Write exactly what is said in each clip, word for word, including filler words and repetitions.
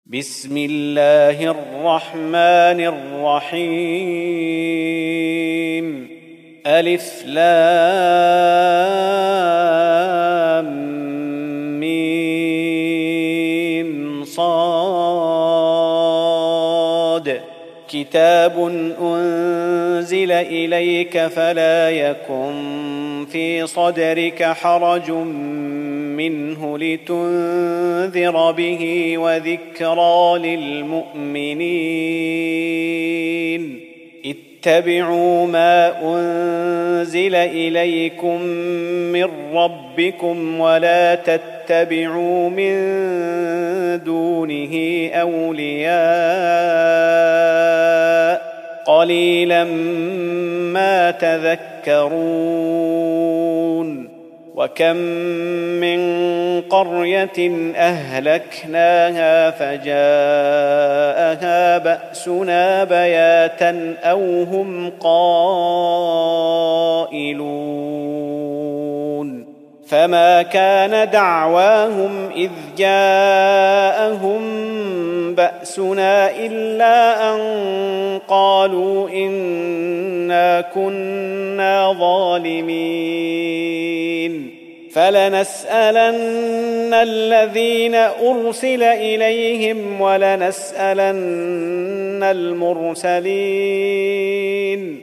بسم الله الرحمن الرحيم. ألف لام ميم صاد. كتاب أنزل إليك فلا يكن في صدرك حرج منه لتنذر به وذكرى للمؤمنين. اتبعوا ما أنزل إليكم من ربكم ولا تتبعوا من دونه أولياء قليلا ما تذكرون. وكم من قرية أهلكناها فجاءها بأسنا بياتا أو هم قائلون. فما كان دعواهم إذ جاءهم بأسنا إلا أن قالوا إنا كنا ظالمين. فلنسألن الذين أرسل إليهم ولنسألن المرسلين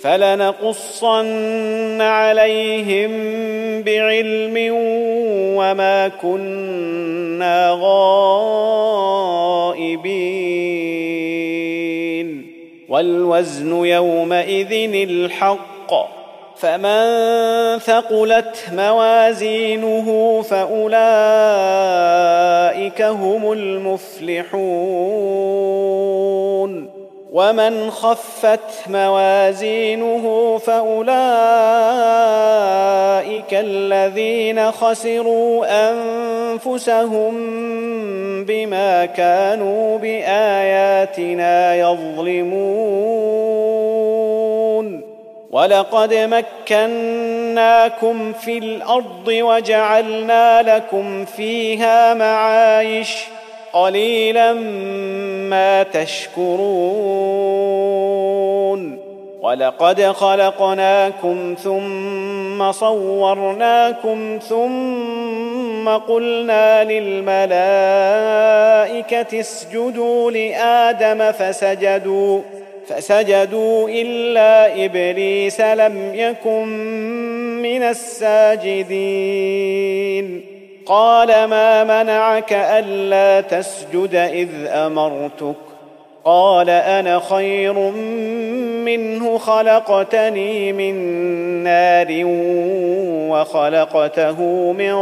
فلنقصن عليهم بعلم وما كنا غائبين. والوزن يومئذ الحق فمن ثقلت موازينه فأولئك هم المفلحون. ومن خفت موازينه فأولئك الذين خسروا أنفسهم بما كانوا بآياتنا يظلمون. ولقد مكناكم في الأرض وجعلنا لكم فيها معايش قليلا ما تشكرون. ولقد خلقناكم ثم صورناكم ثم قلنا للملائكة اسجدوا لآدم فسجدوا فسجدوا إلا إبليس لم يكن من الساجدين. قال ما منعك ألا تسجد إذ أمرتك؟ قال أنا خير منه خلقتني من نار وخلقته من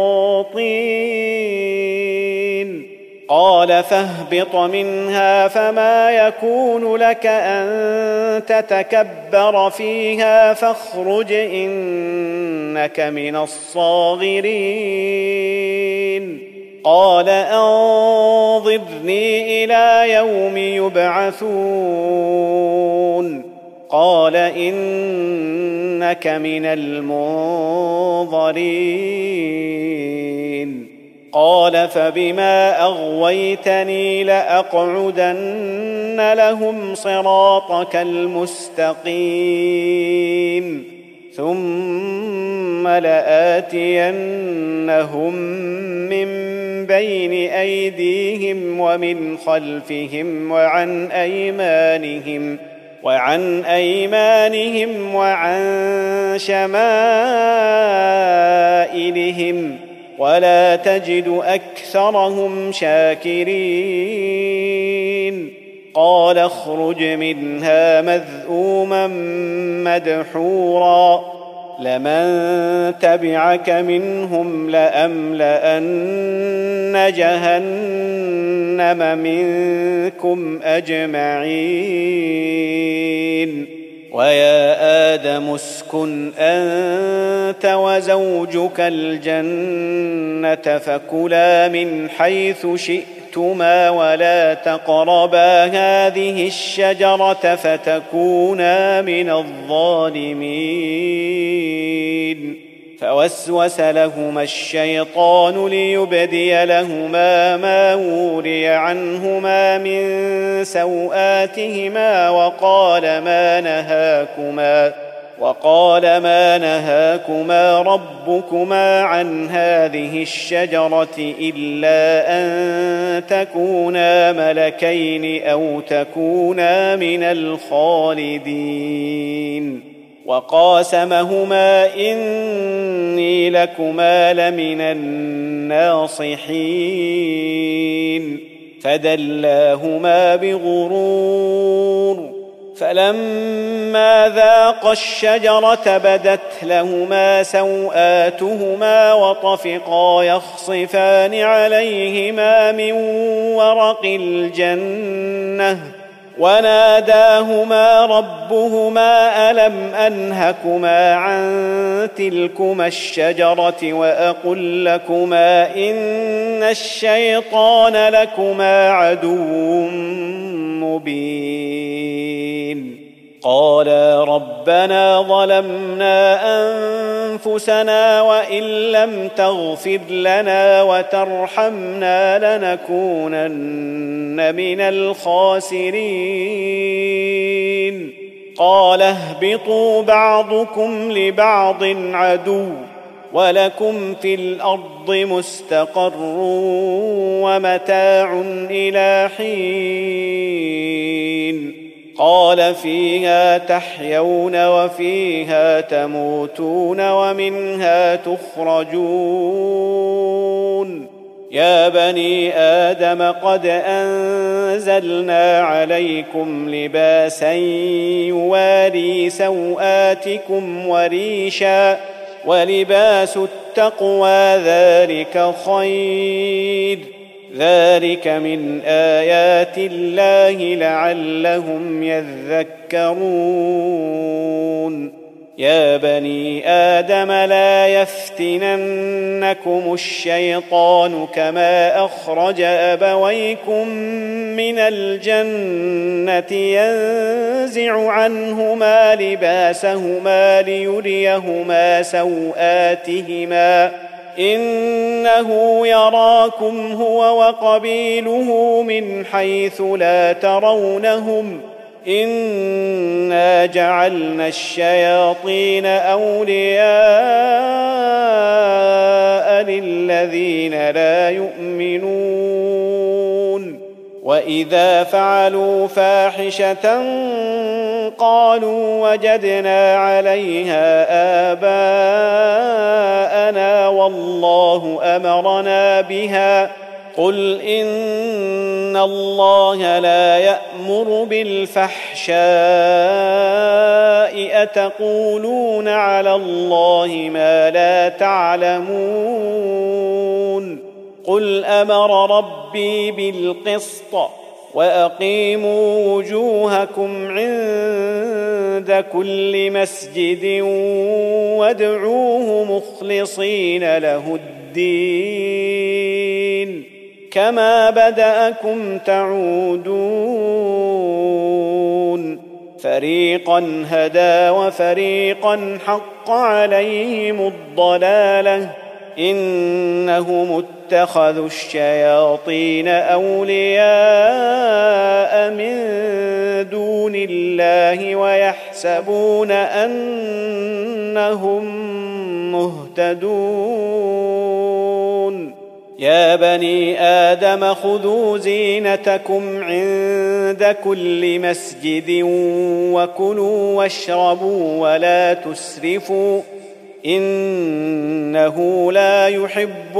طين. قال فاهبط منها فما يكون لك أن تتكبر فيها فاخرج إنك من الصاغرين. قال أنظرني إلى يوم يبعثون. قال إنك من المنظرين. قال فبما أغويتني لأقعدن لهم صراطك المستقيم ثم لآتينهم من بين أيديهم ومن خلفهم وعن أيمانهم وعن أيمانهم وعن شمائلهم ولا تجد أكثرهم شاكرين. قال اخرج منها مذءوما مدحورا لمن تبعك منهم لأملأن جهنم منكم أجمعين. ويا آدم اسكن أنت وزوجك الجنة فكلا من حيث شئتما ولا تقربا هذه الشجرة فتكونا من الظالمين. فوسوس لهما الشيطان ليبدي لهما ما وري عنهما من سوآتهما وقال ما نهاكما وقال ما نهاكما ربكما عن هذه الشجرة إلا أن تكونا ملكين أو تكونا من الخالدين وقاسمهما إني لكما لمن الناصحين فدلاهما بغرور فلما ذاقا الشجرة بدت لهما سوآتهما وطفقا يخصفان عليهما من ورق الجنة وناداهما ربهما ألم أنهكما عن تلكما الشجرة وأقل لكما إن الشيطان لكما عدو مبين قالا ربنا ظلمنا أنفسنا وإن لم تغفر لنا وترحمنا لنكونن من الخاسرين قال اهبطوا بعضكم لبعض عدو ولكم في الأرض مستقر ومتاع إلى حين قال فيها تحيون وفيها تموتون ومنها تخرجون يا بني آدم قد أنزلنا عليكم لباسا يواري سوآتكم وريشا ولباس التقوى ذلك خير ذلك من آيات الله لعلهم يذكرون يا بني آدم لا يفتننكم الشيطان كما أخرج أبويكم من الجنة ينزع عنهما لباسهما ليريهما سوآتهما إنه يراكم هو وقبيله من حيث لا ترونهم إنا جعلنا الشياطين أولياء للذين لا يؤمنون وإذا فعلوا فاحشة قالوا وجدنا عليها آباءنا والله أمرنا بها قل إن الله لا يأمر بالفحشاء أتقولون على الله ما لا تعلمون قل أمر ربي بالقسط وأقيموا وجوهكم عند كل مسجد وادعوه مخلصين له الدين كما بدأكم تعودون فريقا هدى وفريقا حق عليهم الضلالة إنهم اتخذوا الشياطين أولياء من دون الله ويحسبون أنهم مهتدون يا بني آدم خذوا زينتكم عند كل مسجد وكلوا واشربوا ولا تسرفوا إنه لا يحب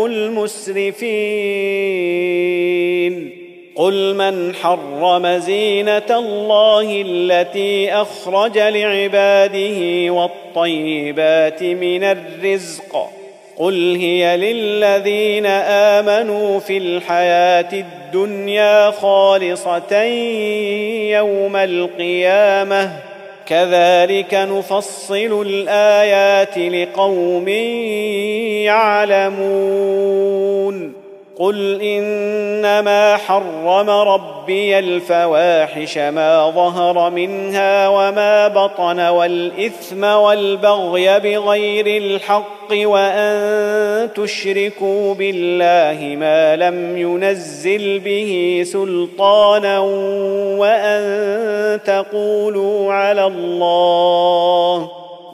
المسرفين قل من حرم زينة الله التي أخرج لعباده والطيبات من الرزق قل هي للذين آمنوا في الحياة الدنيا خالصة يوم القيامة كذلك نفصل الآيات لقوم يعلمون قل إنما حرم ربي الفواحش ما ظهر منها وما بطن والإثم والبغي بغير الحق وأن تشركوا بالله ما لم ينزل به سلطانا وأن تقولوا على الله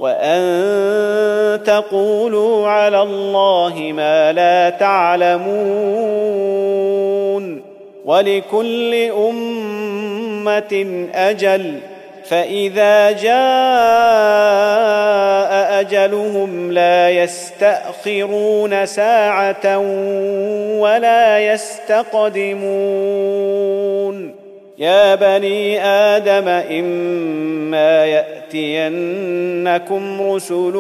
وأن تقولوا على الله ما لا تعلمون ولكل أمة أجل فإذا جاء أجلهم لا يستأخرون ساعة ولا يستقدمون يا بني آدم إما يأتينكم رسل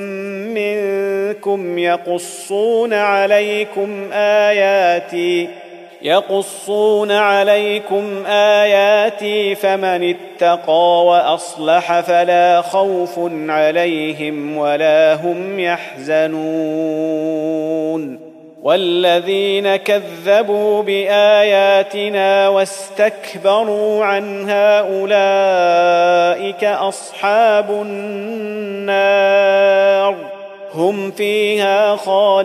منكم يقصون عليكم آياتي يقصون عليكم آياتي فمن اتقى وأصلح فلا خوف عليهم ولا هم يحزنون والذين كذبوا بآياتنا واستكبروا عنها أولئك أصحاب النار هم فيها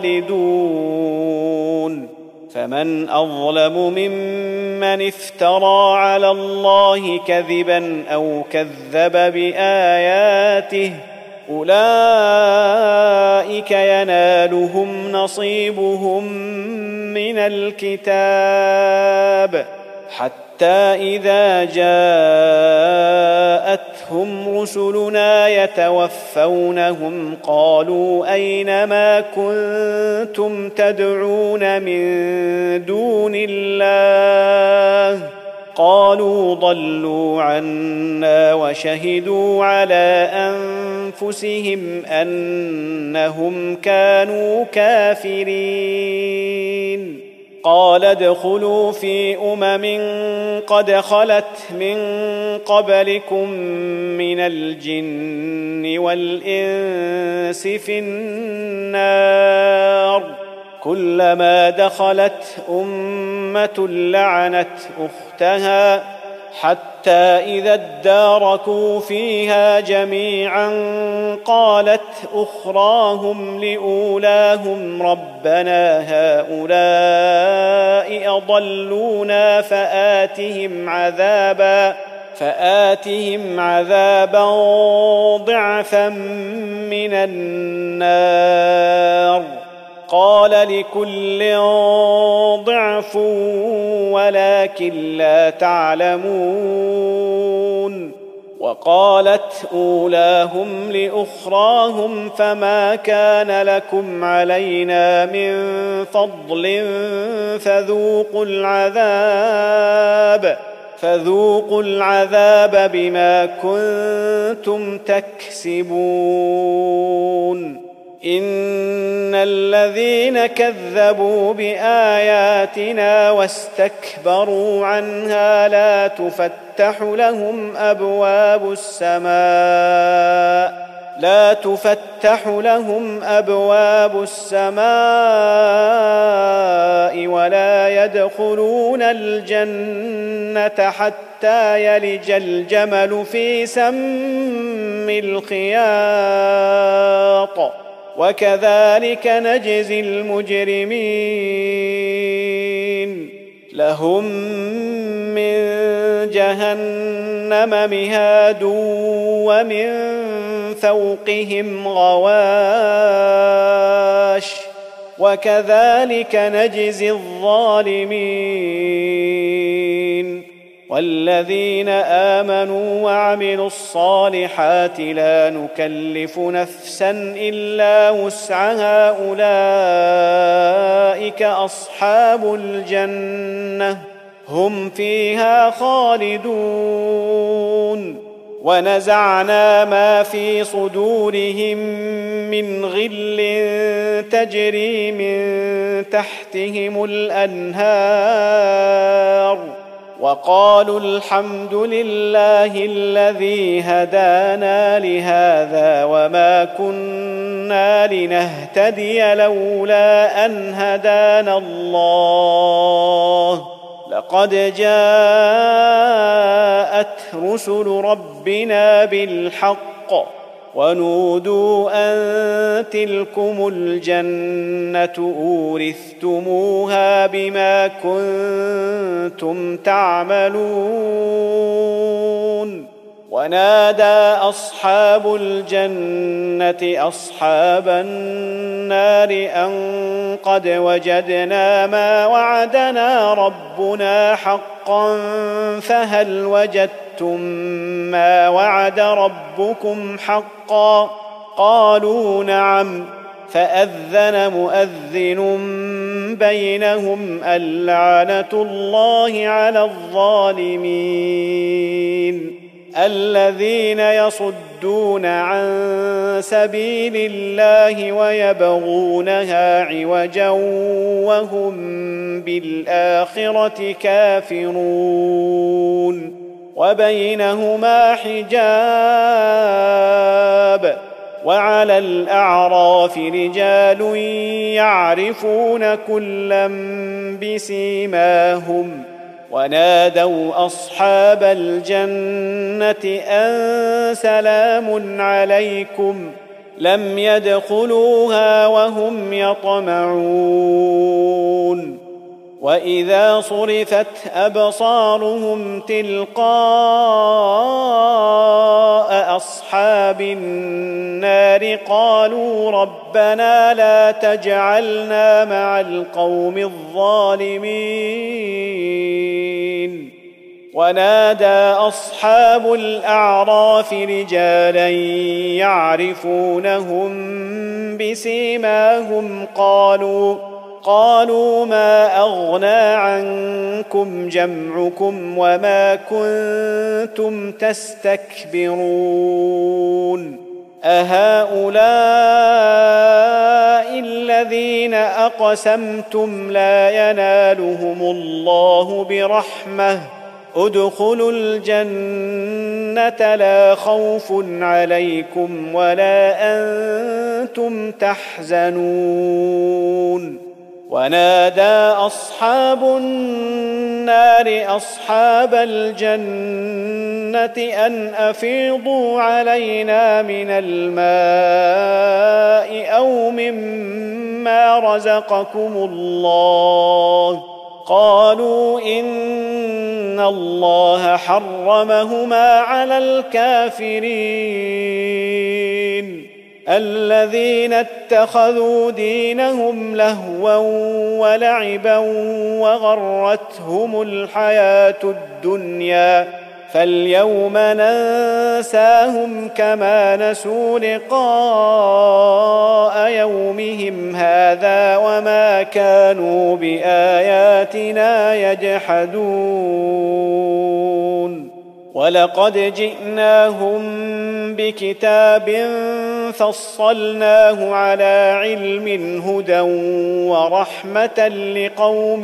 خالدون فمن أظلم ممن افترى على الله كذبا أو كذب بآياته أولئك ينالهم نصيبهم من الكتاب حتى إذا جاءتهم رسلنا يتوفونهم قالوا أين ما كنتم تدعون من دون الله قالوا ضلوا عنا وشهدوا على أنفسهم أنهم كانوا كافرين قال ادخلوا في أمم قد خلت من قبلكم من الجن والإنس في النار كلما دخلت أمة لعنت أختها حتى إذا اداركوا فيها جميعا قالت أخراهم لأولاهم ربنا هؤلاء أضلونا فآتهم عذابا فآتهم عذابا ضعفا من النار قال لكل ضعف ولكن لا تعلمون وقالت أولاهم لأخراهم فما كان لكم علينا من فضل فذوقوا العذاب فذوقوا العذاب بما كنتم تكسبون إن الذين كذبوا بآياتنا واستكبروا عنها لا تفتح لهم أبواب السماء لا تفتح لهم أبواب السماء ولا يدخلون الجنة حتى يلج الجمل في سم الخياط وكذلك نجزي المجرمين لهم من جهنم مهاد ومن فوقهم غواش وكذلك نجزي الظالمين والذين آمنوا وعملوا الصالحات لا نكلف نفسا إلا وسعها أولئك أصحاب الجنة هم فيها خالدون ونزعنا ما في صدورهم من غل تجري من تحتهم الأنهار وقالوا الحمد لله الذي هدانا لهذا وما كنا لنهتدي لولا أن هدانا الله لقد جاءت رسل ربنا بالحق ونودوا أن تلكم الجنة أورثتموها بما كنتم تعملون ونادى أصحاب الجنة أصحاب النار أن قد وجدنا ما وعدنا ربنا حقا فهل وجدتم ما وعد ربكم حقا قالوا نعم فأذن مؤذن بينهم اللعنة الله على الظالمين الذين يصدون عن سبيل الله ويبغونها عوجا وهم بالآخرة كافرون وبينهما حجاب وعلى الأعراف رجال يعرفون كلا بسيماهم ونادوا أصحاب الجنة أن سلام عليكم لم يدخلوها وهم يطمعون وإذا صرفت أبصارهم تلقاء أصحاب النار قالوا ربنا لا تجعلنا مع القوم الظالمين ونادى أصحاب الأعراف رجالا يعرفونهم بسيماهم قالوا قالوا ما أغنى عنكم جمعكم وما كنتم تستكبرون أهؤلاء الذين أقسمتم لا ينالهم الله برحمة ادخلوا الجنة لا خوف عليكم ولا أنتم تحزنون ونادى أصحاب النار أصحاب الجنة أن أفيضوا علينا من الماء أو مما رزقكم الله قالوا إن الله حرمهما على الكافرين الذين اتخذوا دينهم لهوا ولعبا وغرتهم الحياة الدنيا فاليوم ننساهم كما نسوا لقاء يومهم هذا وما كانوا بآياتنا يجحدون ولقد جئناهم بكتاب فصلناه على علم هدى ورحمة لقوم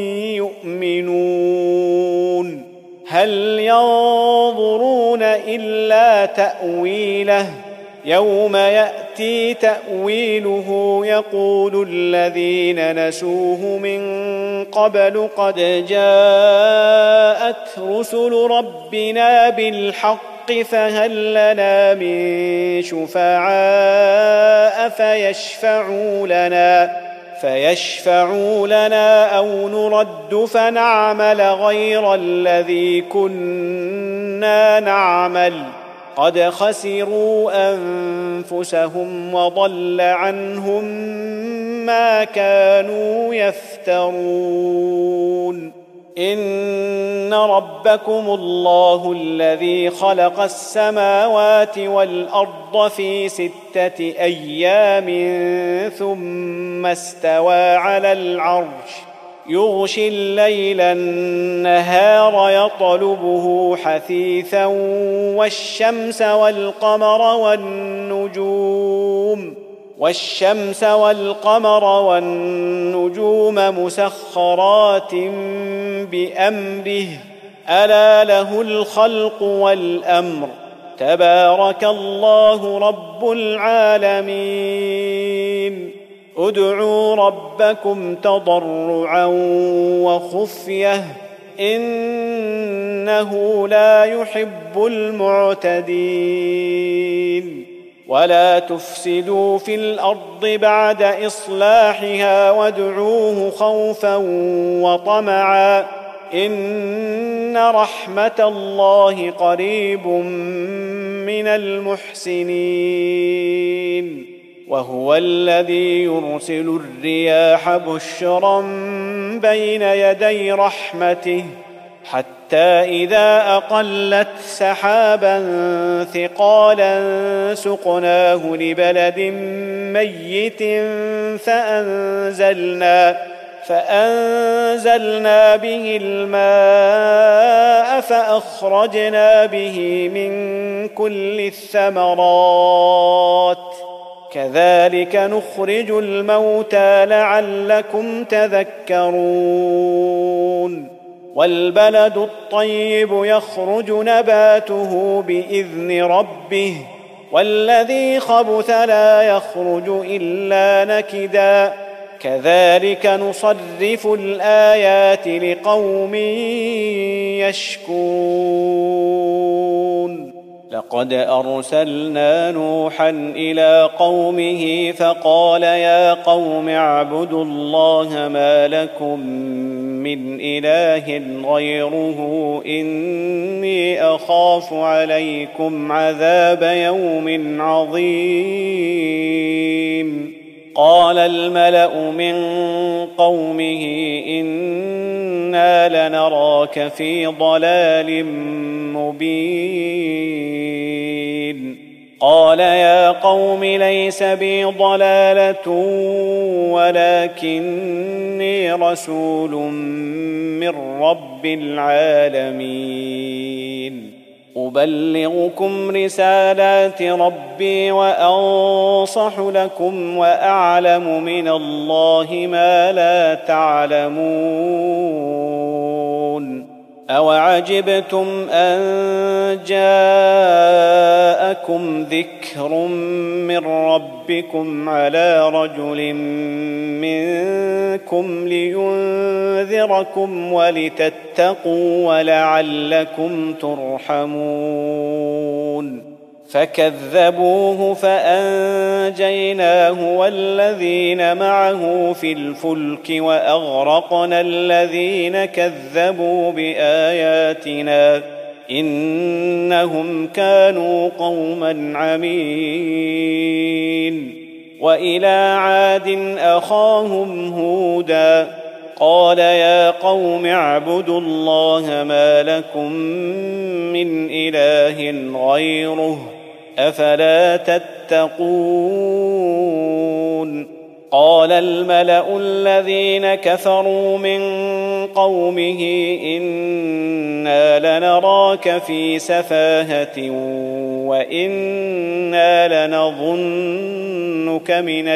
يؤمنون هل ينظرون إلا تأويله يوم يأتي تأويله يقول الذين نسوه من قبل قد جاءت رسل ربنا بالحق فهل لنا من شفعاء فيشفعوا لنا فيشفعوا لنا أو نرد فنعمل غير الذي كنا نعمل قد خسروا أنفسهم وضل عنهم ما كانوا يفترون إن ربكم الله الذي خلق السماوات والأرض في ستة أيام ثم استوى على العرش يغشي الليل النهار يطلبه حثيثا والشمس والقمر والنجوم والشمس والقمر والنجوم مسخرات بأمره ألا له الخلق والأمر تبارك الله رب العالمين ادعوا ربكم تضرعا وخفية إنه لا يحب المعتدين ولا تفسدوا في الأرض بعد إصلاحها وادعوه خوفا وطمعا إن رحمة الله قريب من المحسنين وهو الذي يرسل الرياح بشرا بين يدي رحمته حتى إذا أقلت سحابا ثقالا سقناه لبلد ميت فأنزلنا فأنزلنا به الماء فأخرجنا به من كل الثمرات كذلك نخرج الموتى لعلكم تذكرون والبلد الطيب يخرج نباته بإذن ربه والذي خبث لا يخرج إلا نكدا كذلك نصرف الآيات لقوم يشكرون لقد أرسلنا نوحا إلى قومه فقال يا قوم اعبدوا الله ما لكم من إله غيره إني أخاف عليكم عذاب يوم عظيم قال الملأ من قومه إنا لنراك في ضلال مبين قال يا قوم ليس بي ضلالة ولكني رسول من رب العالمين أبلغكم رسالات ربي وأنصح لكم وأعلم من الله ما لا تعلمون أوعجبتم أن جاءكم ذكر من ربكم على رجل منكم لينذركم ولتتقوا ولعلكم ترحمون فكذبوه فأنجيناه والذين معه في الفلك وأغرقنا الذين كذبوا بآياتنا إنهم كانوا قوما عمين وإلى عاد أخاهم هودا قال يا قوم اعبدوا الله ما لكم من إله غيره أفلا تتقون قال الملأ الذين كفروا من قومه إنا لنراك في سفاهة وإنا لنظنك من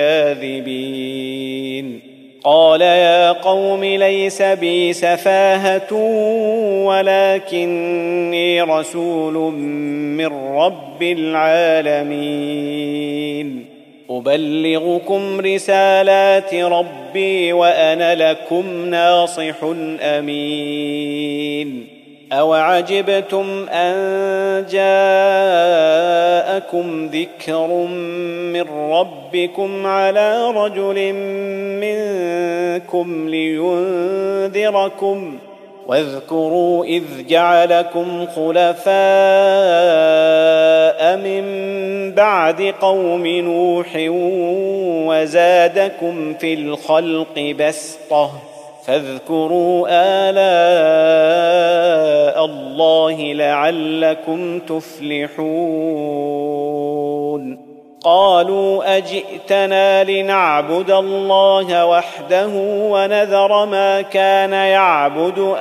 الكاذبين قال يا قوم ليس بي سفاهة ولكني رسول من رب العالمين أبلغكم رسالات ربي وأنا لكم ناصح أمين أوعجبتم أن جاءكم ذكر من ربكم على رجل منكم لينذركم واذكروا إذ جعلكم خلفاء من بعد قوم نوح وزادكم في الخلق بسطة فاذكروا آلاء الله لعلكم تفلحون قالوا أجئتنا لنعبد الله وحده ونذر ما كان يعبد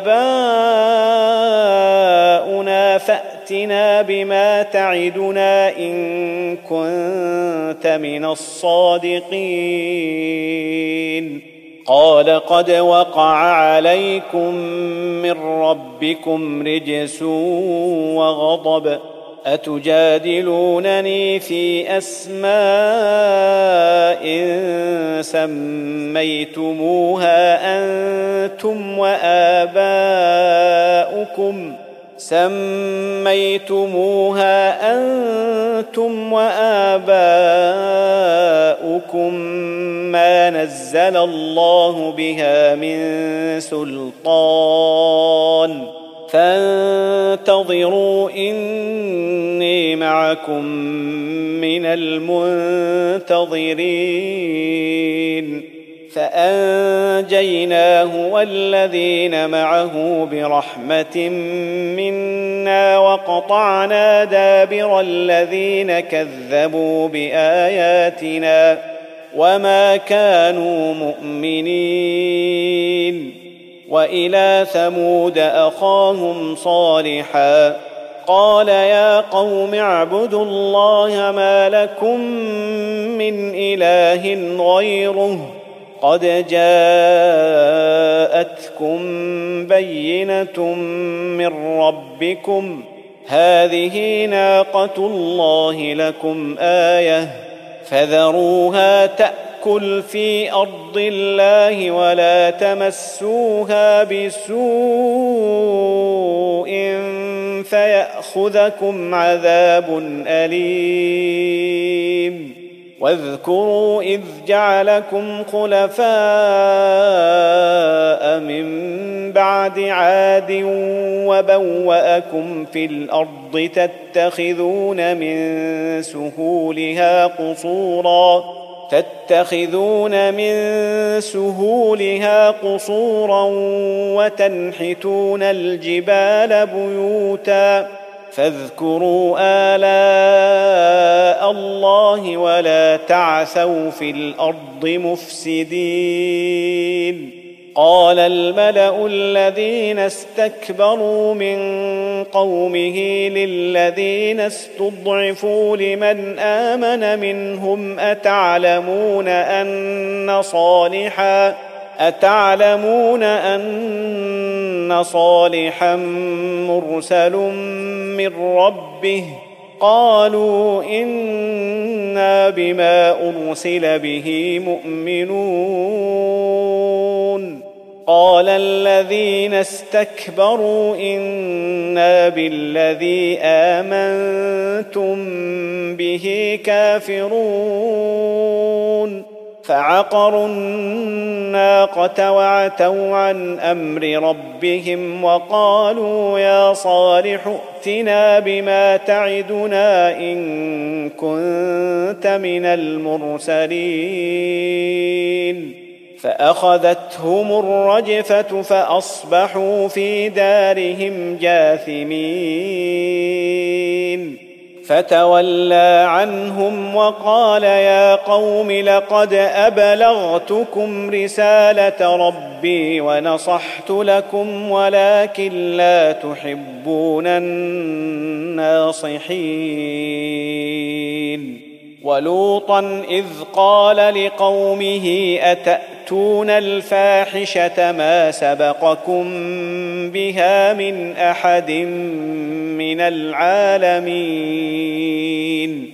آباؤنا فأتنا بما تعدنا إن كنت من الصادقين قال قد وقع عليكم من ربكم رجس وغضب أتجادلونني في أسماء سميتموها أنتم وآباؤكم سميتموها أنتم وآباؤكم ما نزل الله بها من سلطان فانتظروا إني معكم من المنتظرين فأنجيناه والذين معه برحمة منا وقطعنا دابر الذين كذبوا بآياتنا وما كانوا مؤمنين وإلى ثمود أخاهم صالحا قال يا قوم اعبدوا الله ما لكم من إله غيره قد جاءتكم بينة من ربكم هذه ناقة الله لكم آية فذروها تأكل في أرض الله ولا تمسوها بسوء فيأخذكم عذاب أليم واذكروا إذ جعلكم خلفاء من بعد عاد وبوأكم في الأرض تتخذون من سهولها قصورا تتخذون من سهولها قصورا وتنحتون الجبال بيوتا فاذكروا آلاء الله ولا تعثوا في الأرض مفسدين قال الملأ الذين استكبروا من قومه للذين استضعفوا لمن آمن منهم أتعلمون أن صالحا أتعلمون أن صالحا مرسل من ربه قالوا إنا بما أرسل به مؤمنون قال الذين استكبروا إنا بالذي آمنتم به كافرون فعقروا الناقة وعتوا عن أمر ربهم وقالوا يا صالح ائتنا بما تعدنا إن كنت من المرسلين فأخذتهم الرجفة فأصبحوا في دارهم جاثمين فتولى عنهم وقال يا قوم لقد أبلغتكم رسالة ربي ونصحت لكم ولكن لا تحبون الناصحين ولوطا إذ قال لقومه أتأتون الفاحشة ما سبقكم بها من أحد من العالمين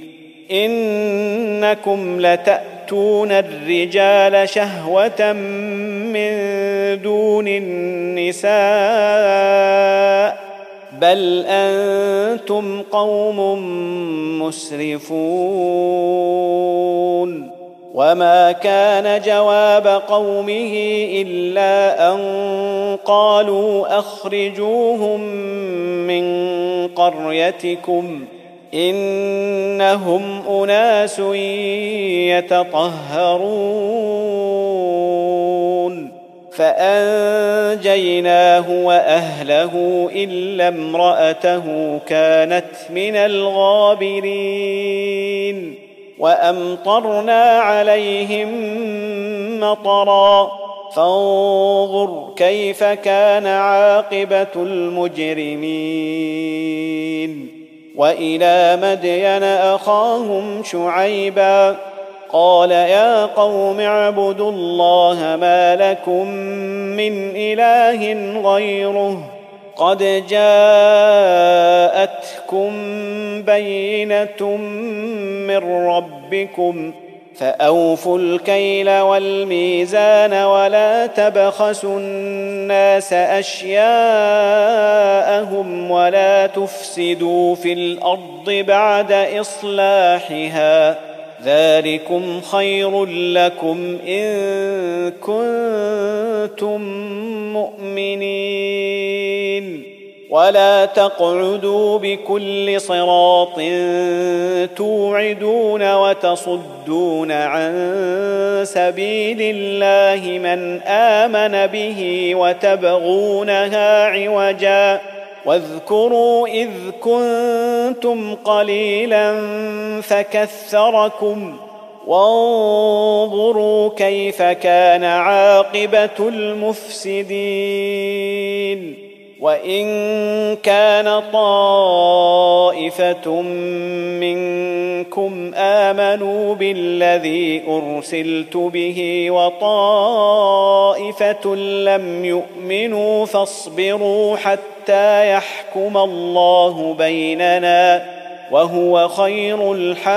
إنكم لتأتون الرجال شهوة من دون النساء بل أنتم قوم مسرفون وما كان جواب قومه إلا أن قالوا أخرجوهم من قريتكم إنهم أناس يتطهرون فأنجيناه وأهله إلا امرأته كانت من الغابرين وأمطرنا عليهم مطرا فانظر كيف كان عاقبة المجرمين وإلى مدين أخاهم شعيبا قال يا قوم اعبدوا الله ما لكم من إله غيره قد جاءتكم بينة من ربكم فأوفوا الكيل والميزان ولا تبخسوا الناس أشياءهم ولا تفسدوا في الأرض بعد إصلاحها ذلكم خير لكم إن كنتم مؤمنين ولا تقعدوا بكل صراط توعدون وتصدون عن سبيل الله من آمن به وتبغونها عوجا واذكروا إذ كنتم قليلا فكثركم وانظروا كيف كان عاقبة المفسدين وإن كان طائفة منكم آمنوا بالذي أرسلت به وطائفة لم يؤمنوا فاصبروا حتى يحكم الله بيننا وهو خير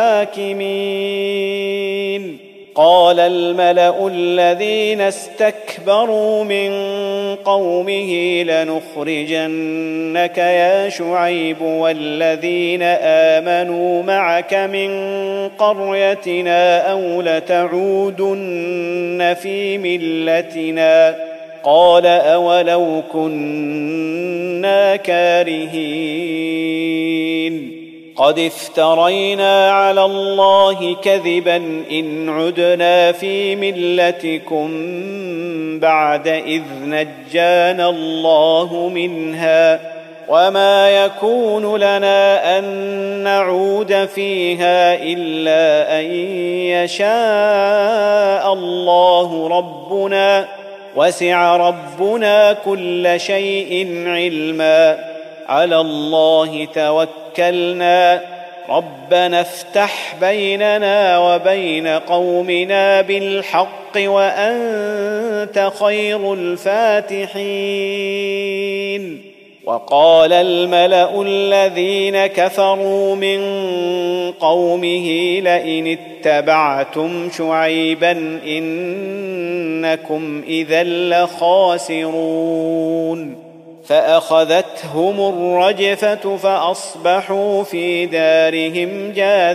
الحاكمين قال الملأ الذين استكبروا من قومه لنخرجنك يا شعيب والذين آمنوا معك من قريتنا أو لتعودن في ملتنا قال أولو كنا كارهين قد افترينا على الله كذبا إن عدنا في ملتكم بعد إذ نجانا الله منها وما يكون لنا أن نعود فيها إلا أن يشاء الله ربنا وسع ربنا كل شيء علما على الله توكلنا ربنا افتح بيننا وبين قومنا بالحق وأنت خير الفاتحين وقال الملأ الذين كفروا من قومه لئن اتبعتم شعيبا إنكم إذا لخاسرون فأخذتهم الرجفة فأصبحوا في دارهم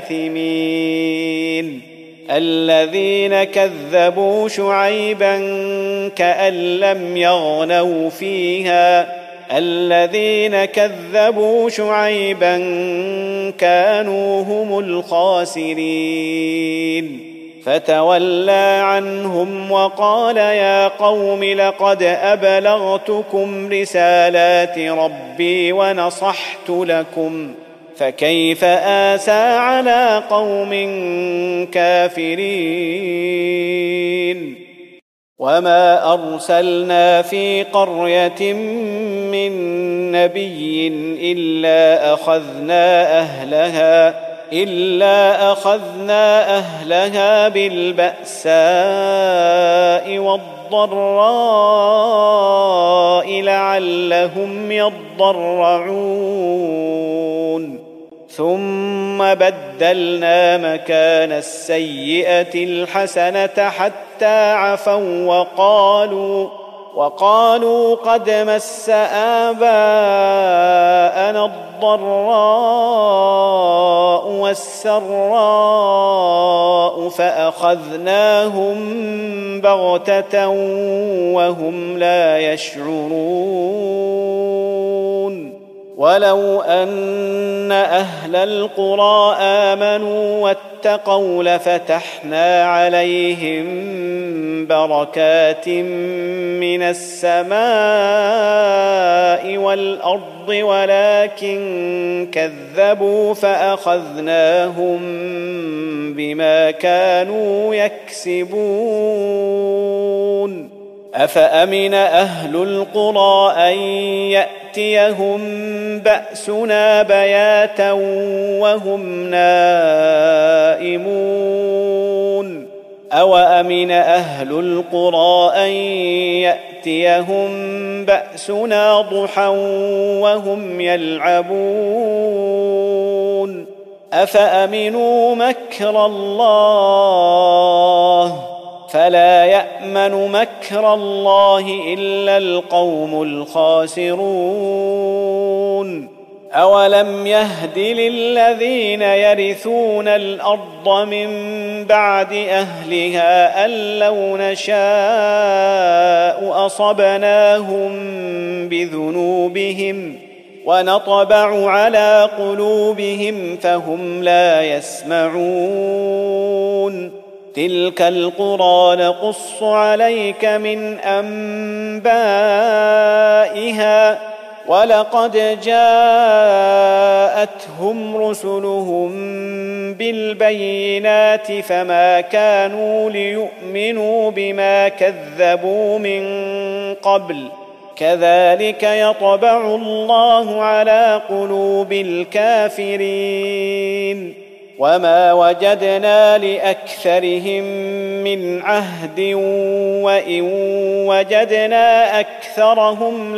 جاثمين الذين كذبوا شعيبا كأن لم يغنوا فيها الذين كذبوا شعيبا كانوا هم الخاسرين فتولى عنهم وقال يا قوم لقد أبلغتكم رسالات ربي ونصحت لكم فكيف آسى على قوم كافرين وما أرسلنا في قرية من نبي إلا أخذنا أهلها إلا أخذنا أهلها بالبأساء والضراء لعلهم يضرعون ثم بدلنا مكان السيئة الحسنة حتى عفوا وقالوا وقالوا قد مس آباءنا الضراء والسراء فأخذناهم بغتة وهم لا يشعرون ولو أن أهل القرى آمنوا واتقوا لفتحنا عليهم بركات من السماء والأرض ولكن كذبوا فأخذناهم بما كانوا يكسبون أفأمن أهل القرى أن يأتيهم بأسنا بياتا وهم نائمون أوأمن أهل القرى أن يأتيهم بأسنا ضحى وهم يلعبون أفأمنوا مكر الله فلا يأمن مكر الله إلا القوم الخاسرون أولم يهد للذين يرثون الأرض من بعد أهلها أن لو نشاء أصبناهم بذنوبهم ونطبع على قلوبهم فهم لا يسمعون تلك القرى نقص عليك من أنبائها ولقد جاءتهم رسلهم بالبينات فما كانوا ليؤمنوا بما كذبوا من قبل كذلك يطبع الله على قلوب الكافرين وما وجدنا لأكثرهم من عهد وإن وجدنا أكثرهم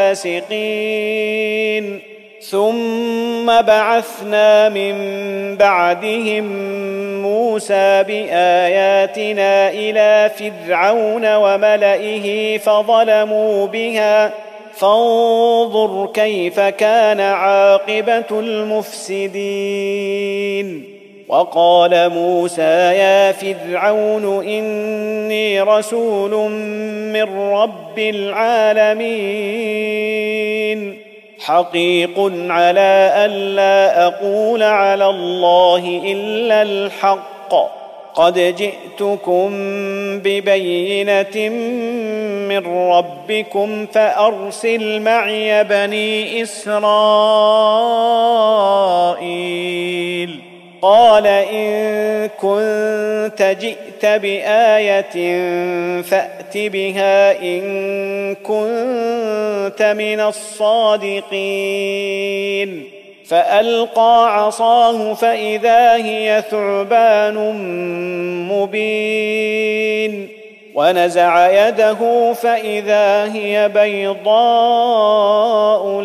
لفاسقين ثم بعثنا من بعدهم موسى بآياتنا إلى فرعون وملئه فظلموا بها فانظر كيف كان عاقبة المفسدين وقال موسى يا فرعون إني رسول من رب العالمين حقيق على ألا أقول على الله إلا الحق قد جئتكم ببينة من ربكم فأرسل معي بني إسرائيل قال إن كنت جئت بآية فأت بها إن كنت من الصادقين فألقى عصاه فإذا هي ثعبان مبين ونزع يده فإذا هي بيضاء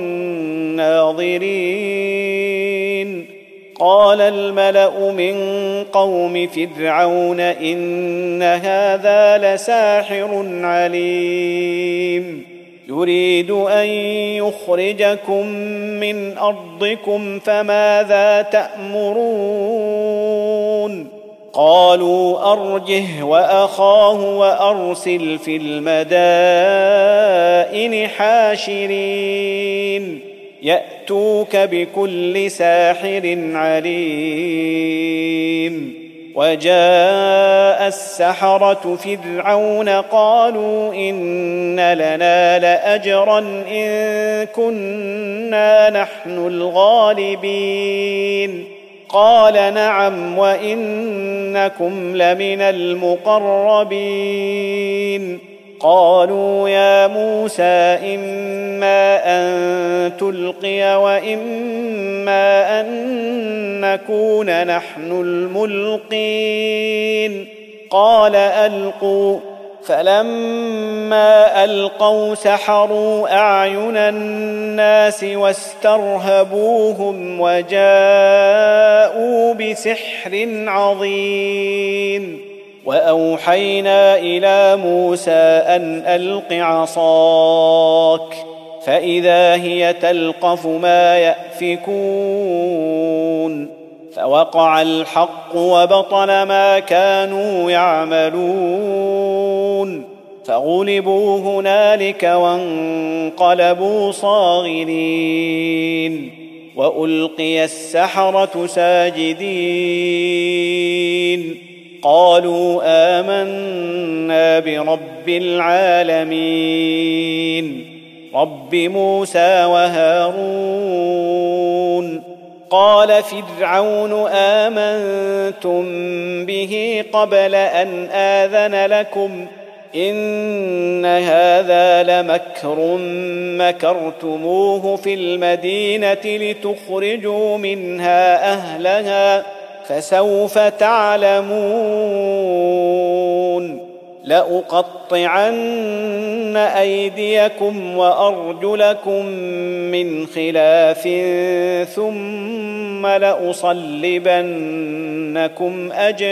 للناظرين قال الملأ من قوم فرعون إن هذا لساحر عليم يريد أن يخرجكم من أرضكم فماذا تأمرون قالوا أرجه وأخاه وأرسل في المدائن حاشرين يأتوك بكل ساحر عليم وجاء السحرة فرعون قالوا إن لنا لأجرا إن كنا نحن الغالبين قال نعم وإنكم لمن المقربين قالوا يا موسى إما أن تلقي وإما أن نكون نحن الملقين قال ألقوا فلما ألقوا سحروا أعين الناس واسترهبوهم وجاءوا بسحر عظيم وأوحينا إلى موسى أن ألق عصاك فإذا هي تلقف ما يأفكون فوقع الحق وبطل ما كانوا يعملون فغلبوا هنالك وانقلبوا صاغرين وألقي السحرة ساجدين قالوا آمنا برب العالمين رب موسى وهارون قال فرعون آمنتم به قبل أن آذن لكم إن هذا لمكر مكرتموه في المدينة لتخرجوا منها أهلها فسوف تعلمون لأقطعن أيديكم وأرجلكم من خلاف ثم لأصلبنكم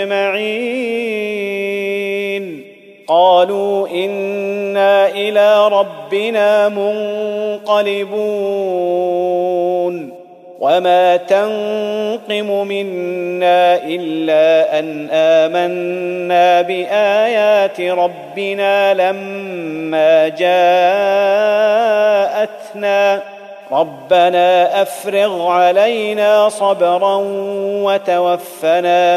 أجمعين قالوا إنا إلى ربنا منقلبون وما تنقم منا إلا أن آمنا بآيات ربنا لما جاءتنا ربنا أفرغ علينا صبرا وتوفنا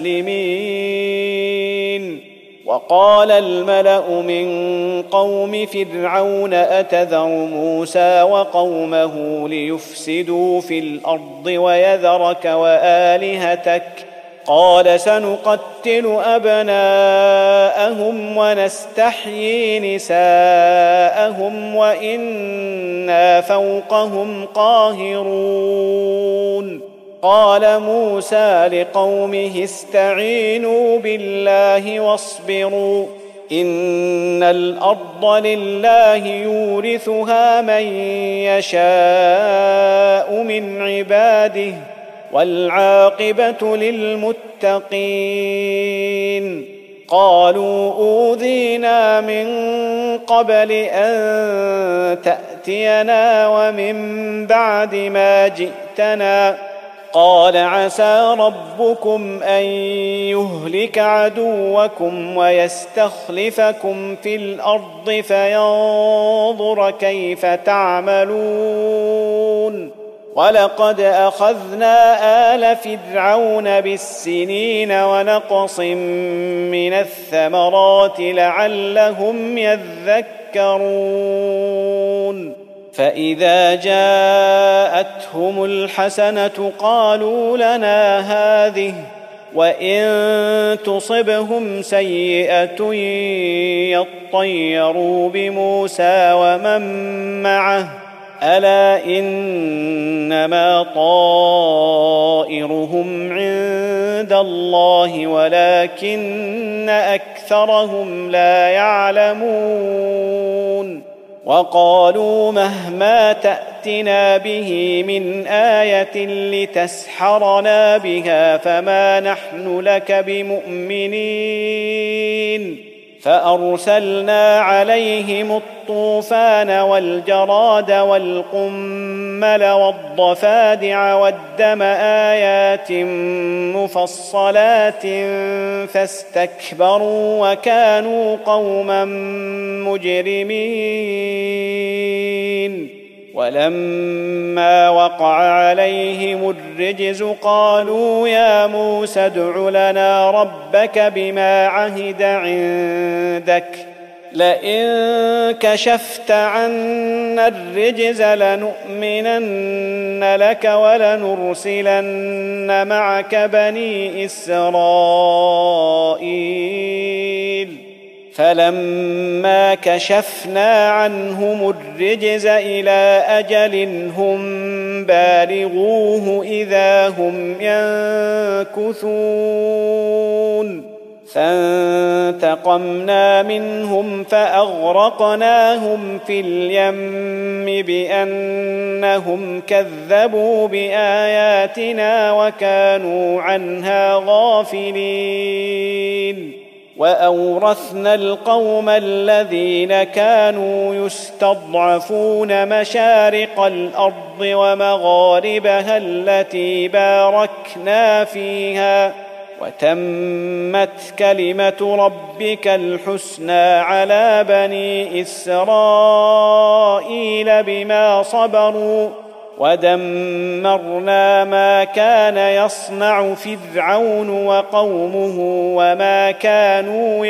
مسلمين وقال الملأ من قوم فرعون أتذر موسى وقومه ليفسدوا في الأرض ويذرك وآلهتك قال سنقتل أبناءهم ونستحيي نساءهم وإنا فوقهم قاهرون قال موسى لقومه استعينوا بالله واصبروا إن الأرض لله يورثها من يشاء من عباده والعاقبة للمتقين قالوا أوذينا من قبل أن تأتينا ومن بعد ما جئتنا قال عسى ربكم أن يهلك عدوكم ويستخلفكم في الأرض فينظر كيف تعملون ولقد أخذنا آل فرعون بالسنين ونقص من الثمرات لعلهم يذكرون فإذا جاءتهم الحسنة قالوا لنا هذه وإن تصبهم سيئة يطيروا بموسى ومن معه ألا إنما طائرهم عند الله ولكن أكثرهم لا يعلمون وقالوا مهما تأتنا به من آية لتسحرنا بها فما نحن لك بمؤمنين فأرسلنا عليهم الطوفان والجراد والقمل والضفادع والدم آيات مفصلات فاستكبروا وكانوا قوما مجرمين ولما وقع عليهم الرجز قالوا يا موسى ادع لنا ربك بما عهد عندك لئن كشفت عنا الرجز لنؤمنن لك ولنرسلن معك بني إسرائيل فلما كشفنا عنهم الرجز إلى أجل هم بالغوه إذا هم ينكثون فانتقمنا منهم فأغرقناهم في اليم بأنهم كذبوا بآياتنا وكانوا عنها غافلين وأورثنا القوم الذين كانوا يستضعفون مشارق الأرض ومغاربها التي باركنا فيها وتمت كلمة ربك الحسنى على بني إسرائيل بما صبروا ودمرنا ما كان يصنع فرعون وقومه وما كانوا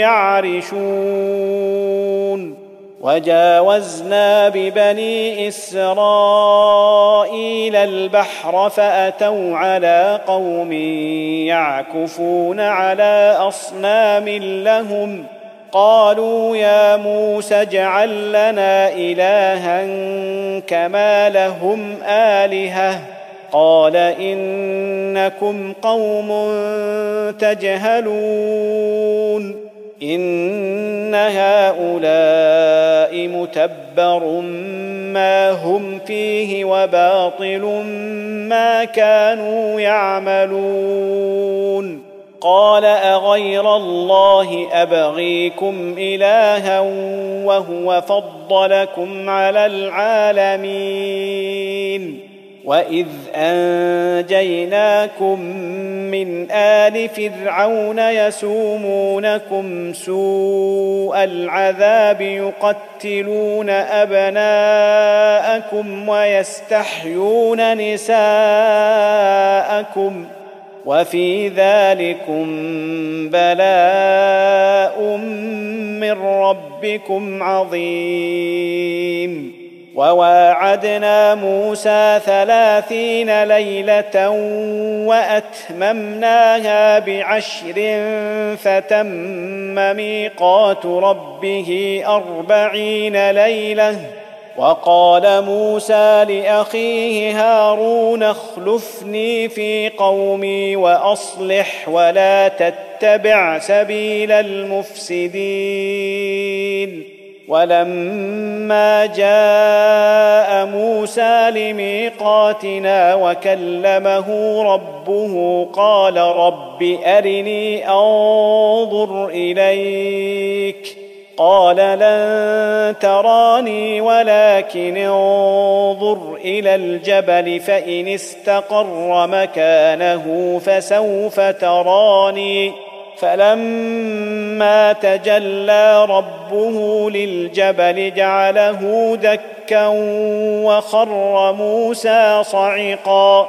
يعرشون وجاوزنا ببني إسرائيل البحر فأتوا على قوم يعكفون على أصنام لهم قالوا يا موسى اجعل لنا إلها كما لهم آلهة قال إنكم قوم تجهلون إن هؤلاء متبر ما هم فيه وباطل ما كانوا يعملون قال أغير الله أبغيكم إلها وهو فضلكم على العالمين وإذ أنجيناكم من آل فرعون يسومونكم سوء العذاب يقتلون أبناءكم ويستحيون نساءكم وفي ذلكم بلاء من ربكم عظيم وواعدنا موسى ثلاثين ليلة وأتممناها بعشر فتم ميقات ربه أربعين ليلة وقال موسى لأخيه هارون اخلفني في قومي وأصلح ولا تتبع سبيل المفسدين ولما جاء موسى لميقاتنا وكلمه ربه قال رب أرني أنظر إليك قال لن تراني ولكن انظر إلى الجبل فإن استقر مكانه فسوف تراني فلما تجلى ربه للجبل جعله دكا وخر موسى صعقا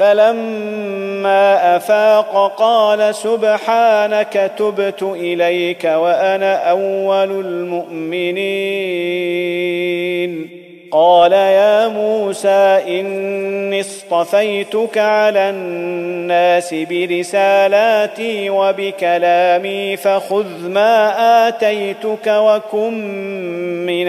فلما أفاق قال سبحانك تبت إليك وأنا أول المؤمنين قال يا موسى إني اصطفيتك على الناس برسالاتي وبكلامي فخذ ما آتيتك وكن من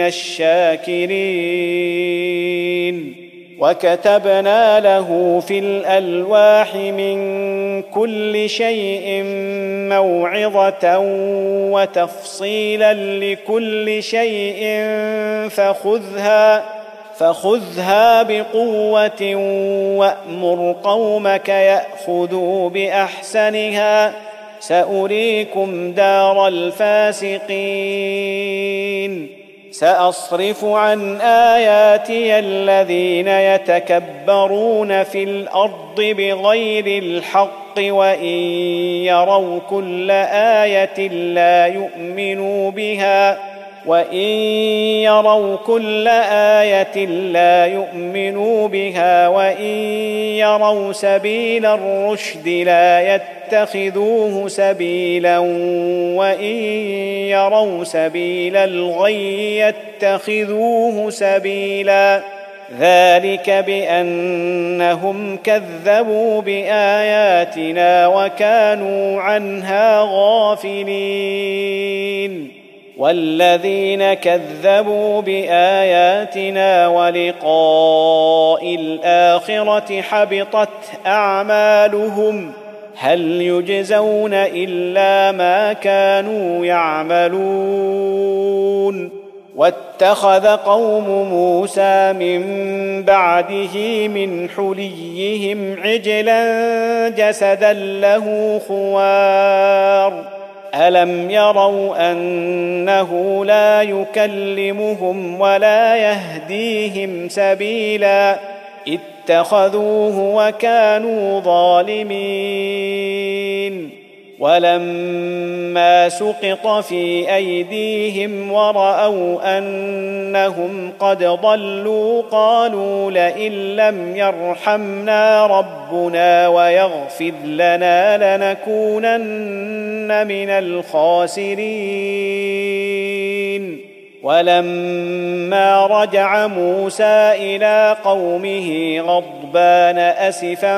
الشاكرين وكتبنا له في الألواح من كل شيء موعظة وتفصيلا لكل شيء فخذها فخذها بقوة وأمر قومك يأخذوا بأحسنها سأريكم دار الفاسقين سأصرف عن آياتي الذين يتكبرون في الأرض بغير الحق وإن يروا كل آية لا يؤمنوا بها وإن يروا كل آية لا يؤمنوا بها وإن يروا سبيل الرشد لا يتخذوه سبيلا وإن يروا سبيل الغي يتخذوه سبيلا ذلك بأنهم كذبوا بآياتنا وكانوا عنها غافلين والذين كذبوا بآياتنا ولقاء الآخرة حبطت أعمالهم هل يجزون إلا ما كانوا يعملون واتخذ قوم موسى من بعده من حليهم عجلا جسدا له خوار ألم يروا أنه لا يكلمهم ولا يهديهم سبيلا اتخذوه وكانوا ظالمين ولما سقط في أيديهم ورأوا أنهم قد ضلوا قالوا لئن لم يرحمنا ربنا ويغفر لنا لنكونن من الخاسرين ولما رجع موسى إلى قومه غضبان أسفا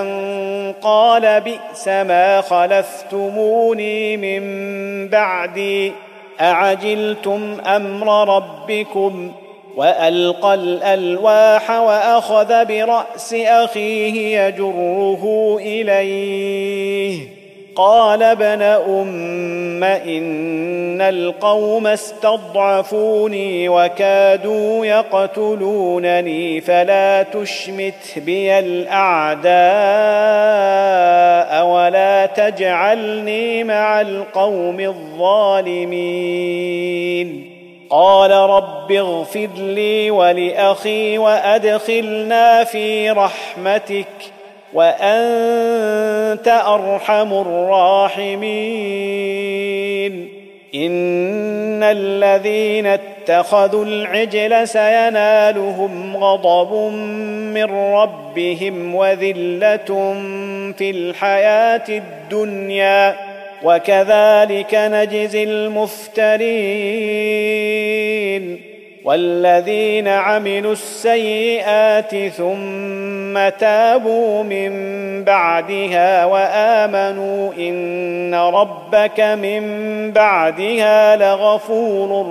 قال بئس ما خلفتموني من بعدي أعجلتم أمر ربكم وألقى الألواح وأخذ برأس أخيه يجره إليه قال ابن أم إن القوم استضعفوني وكادوا يقتلونني فلا تشمت بي الأعداء ولا تجعلني مع القوم الظالمين قال رب اغفر لي ولأخي وأدخلنا في رحمتك وأنت أرحم الراحمين إن الذين اتخذوا العجل سينالهم غضب من ربهم وذلة في الحياة الدنيا وكذلك نجزي المفترين والذين عملوا السيئات ثم تابوا من بعدها وآمنوا إن ربك من بعدها لغفور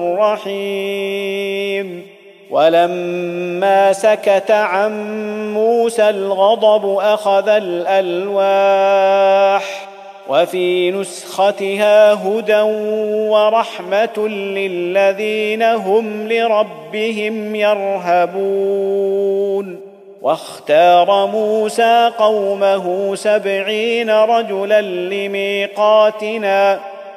رحيم ولما سكت عن موسى الغضب أخذ الألواح وفي نسختها هدى ورحمة للذين هم لربهم يرهبون واختار موسى قومه سبعين رجلا لميقاتنا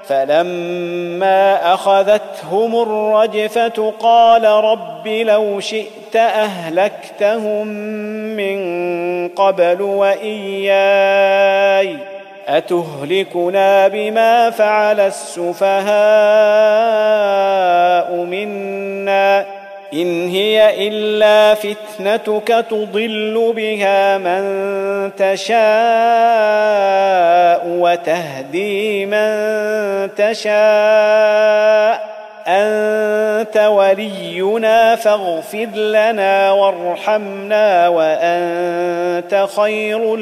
فلما أخذتهم الرجفة قال رب لو شئت أهلكتهم من قبل وإياي أتهلكنا بما فعل السفهاء منا إن هي إلا فتنتك تضل بها من تشاء وتهدي من تشاء أنت ولينا فاغفر لنا وارحمنا وأنت خير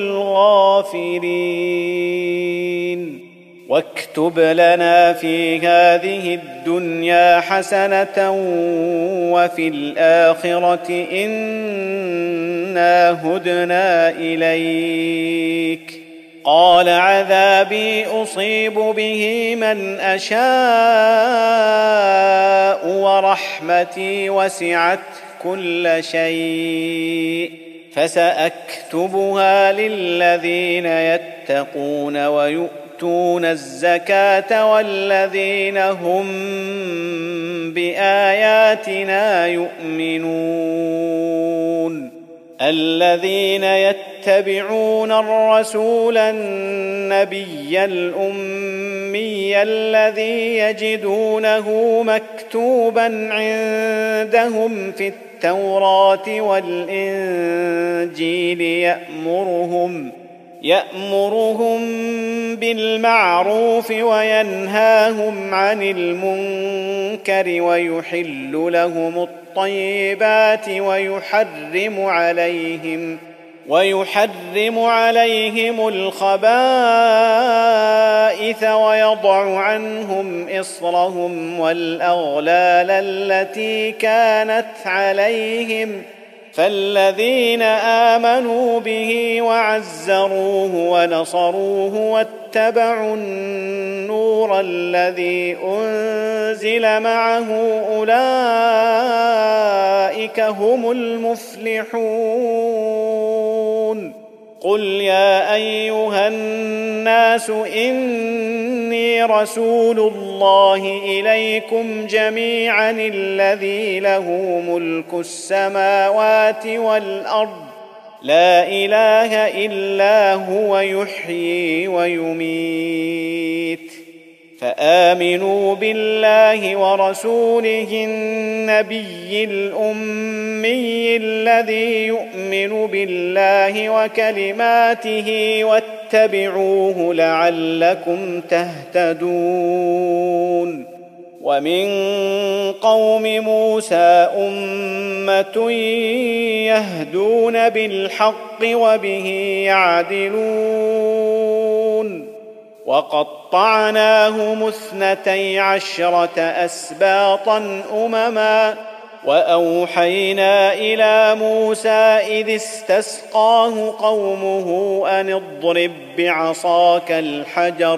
الغافرين واكتب لنا في هذه الدنيا حسنة وفي الآخرة إنا هدنا إليك قال عذابي أصيب به من أشاء ورحمتي وسعت كل شيء فسأكتبها للذين يتقون ويؤتون الزكاة والذين هم بآياتنا يؤمنون الذين يتبعون الرسول النبي الأمي الذي يجدونه مكتوبا عندهم في التوراة والإنجيل يأمرهم يأمرهم بالمعروف وينهاهم عن المنكر ويحل لهم الطيبات ويحرم عليهم ويحرم عليهم الخبائث ويضع عنهم إصرهم والأغلال التي كانت عليهم فالذين آمنوا به وعزروه ونصروه واتبعوا النور الذي أنزل معه أولئك هم المفلحون قل يا أيها الناس إني رسول الله إليكم جميعا الذي له ملك السماوات والأرض لا إله إلا هو يحيي ويميت فآمنوا بالله ورسوله النبي الأمي الذي يؤمن بالله وكلماته واتبعوه لعلكم تهتدون ومن قوم موسى أمة يهدون بالحق وبه يعدلون وقطعناهم اثنتي عشرة أسباطا أمما وأوحينا إلى موسى إذ استسقاه قومه أن اضرب بعصاك الحجر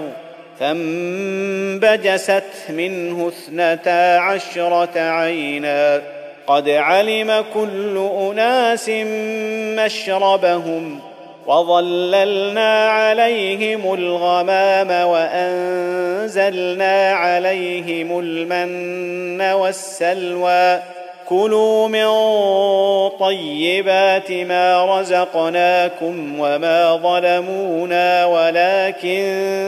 فانبجست منه اثنتا عشرة عينا قد علم كل أناس مشربهم وظللنا عليهم الغمام وأنزلنا عليهم المن والسلوى كلوا من طيبات ما رزقناكم وما ظلمونا ولكن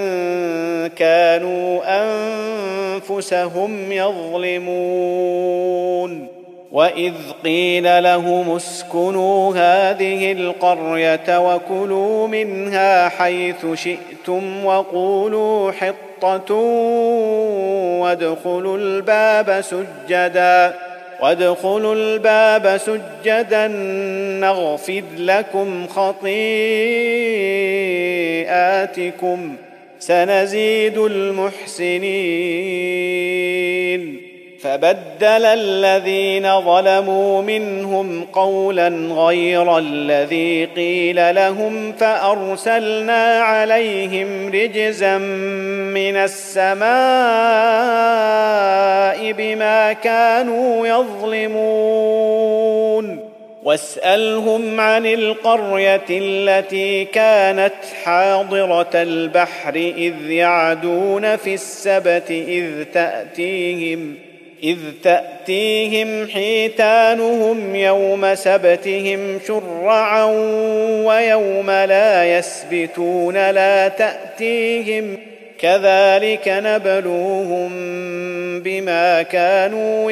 كانوا أنفسهم يظلمون وإذ قيل لهم اسكنوا هذه القرية وكلوا منها حيث شئتم وقولوا حطة وادخلوا الباب سجدا وادخلوا الباب سجدا نغفر لكم خطيئاتكم سنزيد المحسنين فبدل الذين ظلموا منهم قولا غير الذي قيل لهم فأرسلنا عليهم رجزا من السماء بما كانوا يظلمون واسألهم عن القرية التي كانت حاضرة البحر إذ يعدون في السبت إذ تأتيهم إذ تأتيهم حيتانهم يوم سبتهم شرعا ويوم لا يسبتون لا تأتيهم كذلك نبلوهم بما كانوا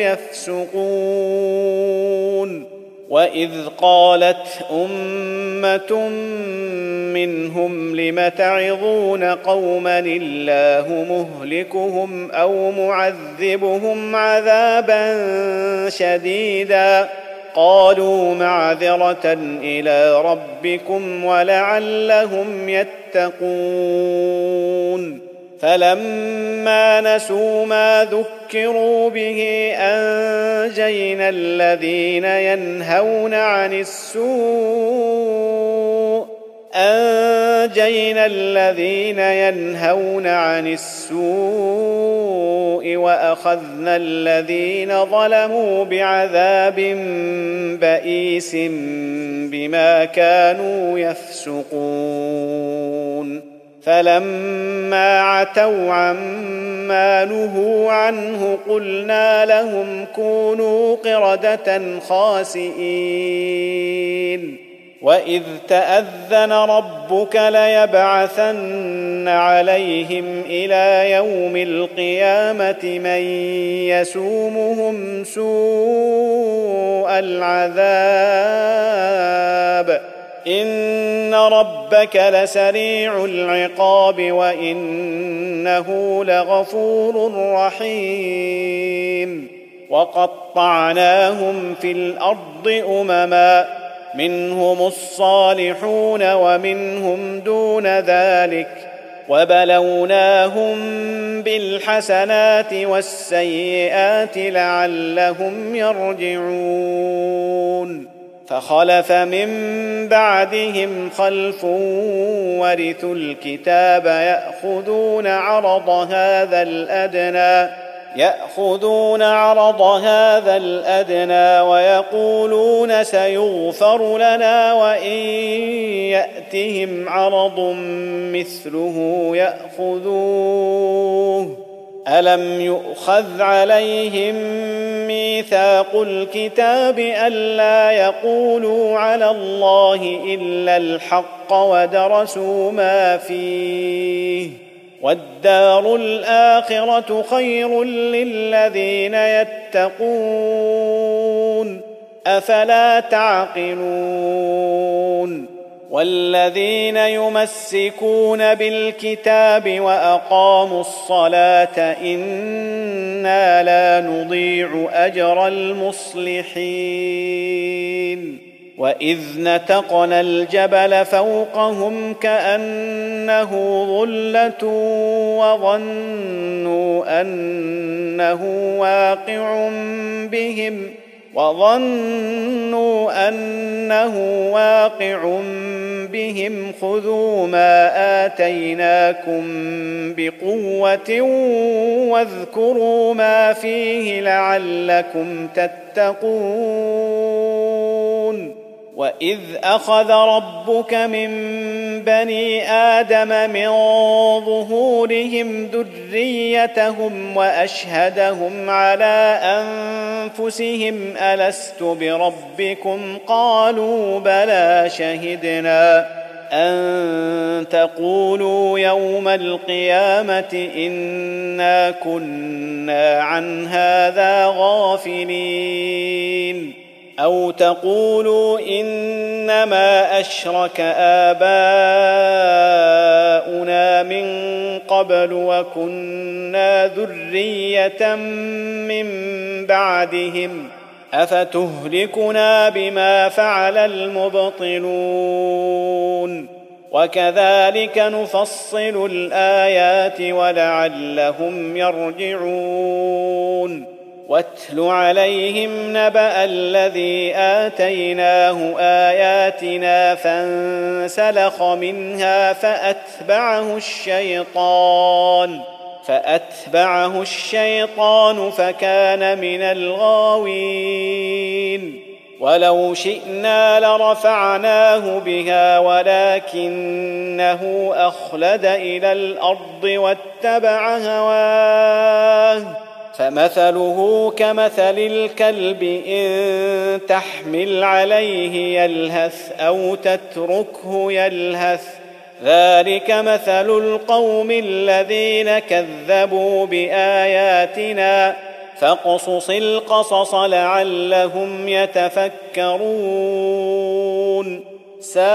يفسقون وإذ قالت أمة منهم لم تعظون قوما الله مهلكهم أو معذبهم عذابا شديدا قالوا معذرة إلى ربكم ولعلهم يتقون فلما نسوا ما ذكروا به أنجينا الذين ينهون عن السوء أنجينا الذين ينهون عن السوء وأخذنا الذين ظلموا بعذاب بئيس بما كانوا يفسقون فلما عتوا عما نهوا عنه قلنا لهم كونوا قردة خاسئين وإذ تأذن ربك ليبعثن عليهم إلى يوم القيامة من يسومهم سوء العذاب إن ربك لسريع العقاب وإنه لغفور رحيم وقطعناهم في الأرض أمما منهم الصالحون ومنهم دون ذلك وبلوناهم بالحسنات والسيئات لعلهم يرجعون فخلف من بعدهم خلف ورثوا الكتاب يأخذون عرض هذا الأدنى يأخذون عرض هذا الأدنى ويقولون سيغفر لنا وإن يأتهم عرض مثله يأخذوه ألم يؤخذ عليهم ميثاق الكتاب ألا يقولوا على الله إلا الحق ودرسوا ما فيه والدار الآخرة خير للذين يتقون أفلا تعقلون والذين يمسكون بالكتاب وأقاموا الصلاة إنا لا نضيع أجر المصلحين وإذ نتقنا الجبل فوقهم كأنه ظلة وظنوا أنه واقع بهم وظنوا أنه واقع بهم خذوا ما آتيناكم بقوة واذكروا ما فيه لعلكم تتقون وإذ أخذ ربك من بني آدم من ظهورهم ذريتهم وأشهدهم على أنفسهم ألست بربكم قالوا بلى شهدنا أن تقولوا يوم القيامة إنا كنا عن هذا غافلين أو تقولوا إنما أشرك آباؤنا من قبل وكنا ذرية من بعدهم أفتهلكنا بما فعل المبطلون وكذلك نفصل الآيات ولعلهم يرجعون واتل عليهم نبأ الذي آتيناه آياتنا فانسلخ منها فأتبعه الشيطان فأتبعه الشيطان فكان من الغاوين ولو شئنا لرفعناه بها ولكنه أخلد إلى الأرض واتبع هواه فمثله كمثل الكلب إن تحمل عليه يلهث أو تتركه يلهث ذلك مثل القوم الذين كذبوا بآياتنا فاقصص القصص لعلهم يتفكرون ساء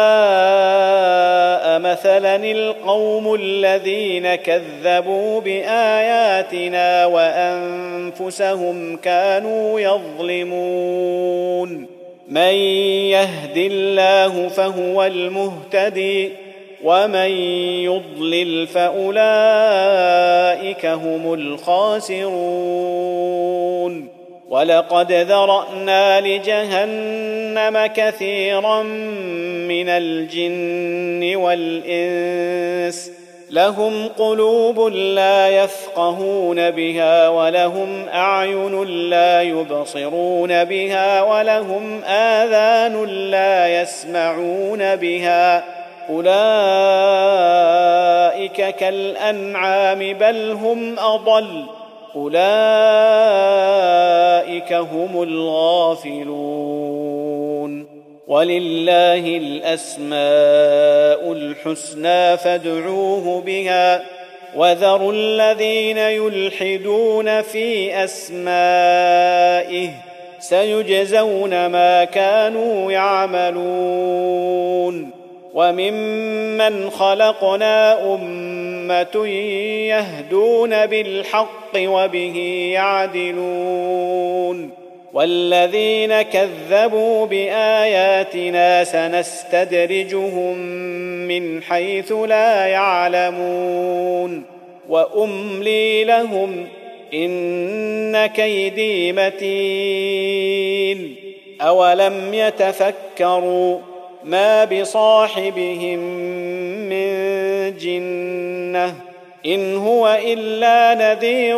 مثلا القوم الذين كذبوا بآياتنا وأنفسهم كانوا يظلمون من يهد الله فهو المهتدي ومن يضلل فأولئك هم الخاسرون ولقد ذرأنا لجهنم كثيرا من الجن والإنس لهم قلوب لا يفقهون بها ولهم أعين لا يبصرون بها ولهم آذان لا يسمعون بها أولئك كالأنعام بل هم أضل أولئك هم الغافلون ولله الأسماء الحسنى فادعوه بها وذروا الذين يلحدون في أسمائه سيجزون ما كانوا يعملون وممن خلقنا أمة يهدون بالحق وبه يعدلون والذين كذبوا بآياتنا سنستدرجهم من حيث لا يعلمون وأملي لهم إن كيدي متين أولم يتفكروا ما بصاحبهم من جنة إن هو إلا نذير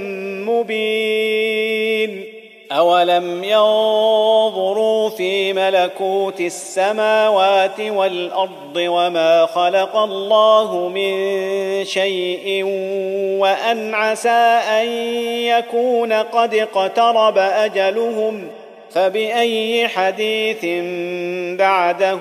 مبين أولم ينظروا في ملكوت السماوات والأرض وما خلق الله من شيء وأن عسى أن يكون قد اقترب أجلهم فبأي حديث بعده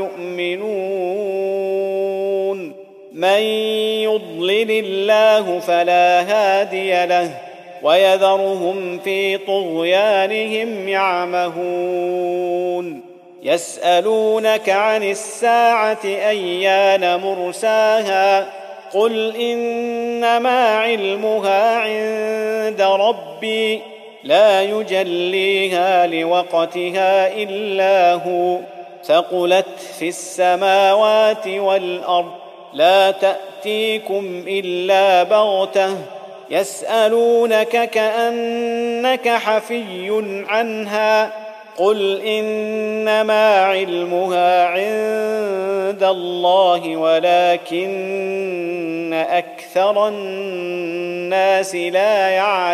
يؤمنون من يضلل الله فلا هادي له ويذرهم في طغيانهم يعمهون يسألونك عن الساعة أيان مرساها قل إنما علمها عند ربي لا يجليها لوقتها إلا هو ثقلت في السماوات والأرض لا تأتيكم إلا بغتة يسألونك كأنك حفي عنها قل إنما علمها عند الله ولكن أكثر الناس لا